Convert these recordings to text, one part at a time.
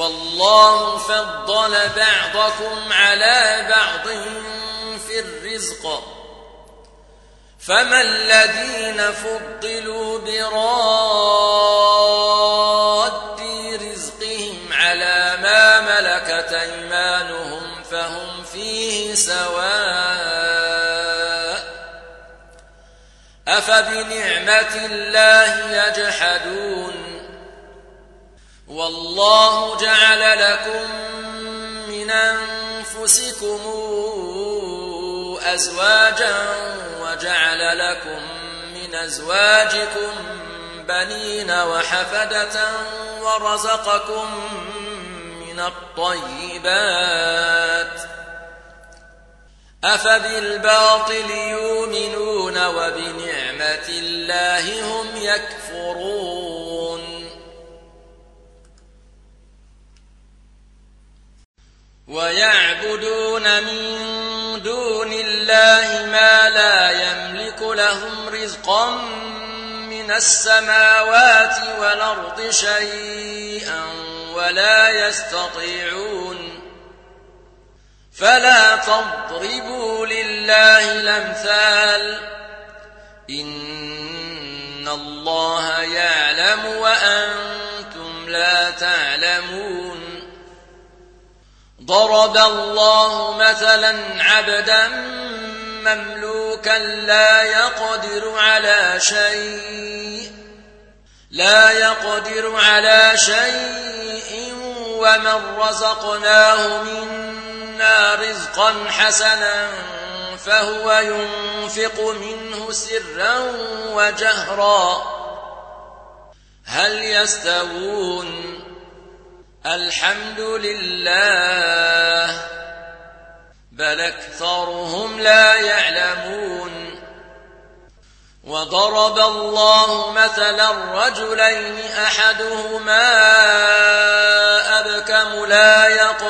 والله فضل بعضكم على بعض في الرزق فما الذين فضلوا براد رزقهم على ما ملكت أيمانهم فهم فيه سواء أفبنعمة الله يجحدون والله جعل لكم من أنفسكم أزواجا وجعل لكم من أزواجكم بنين وحفدة ورزقكم من الطيبات أفبالباطل يؤمنون وبنعمة الله هم يكفرون ويعبدون من دون الله ما لا يملك لهم رزقا من السماوات والأرض شيئا ولا يستطيعون فلا تضربوا لله الأمثال إن الله يعلم وأنتم لا تعلمون ضرب الله مثلا عبدا مملوكا لا يقدر على شيء ومن رزقناه منا رزقا حسنا فهو ينفق منه سرا وجهرا هل يستوون الحمد لله بل أكثرهم لا يعلمون وضرب الله مثلا رجلين أحدهما أبكم لا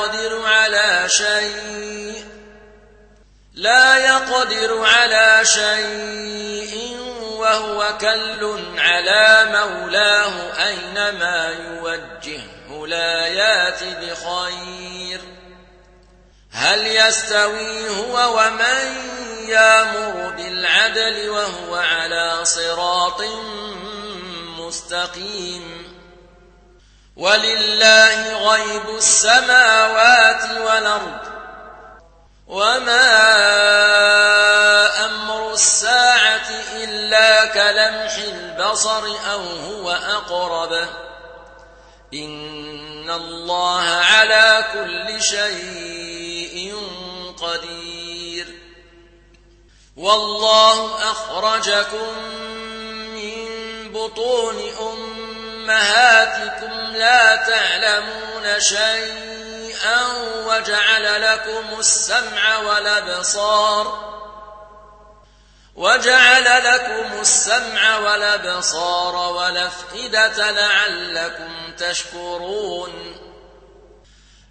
يقدر على شيء وهو كل على مولاه أينما يوجهه لا يات بخير هل يستوي هو ومن يأمر بالعدل وهو على صراط مستقيم ولله غيب السماوات والأرض وما أمر الساعة إلا كلمح البصر أو هو أقرب إن الله على كل شيء قدير والله أخرجكم من بطون أمهاتكم لا تعلمون شيئا وجعل لكم السمع والأبصار والأفئدة لعلكم تشكرون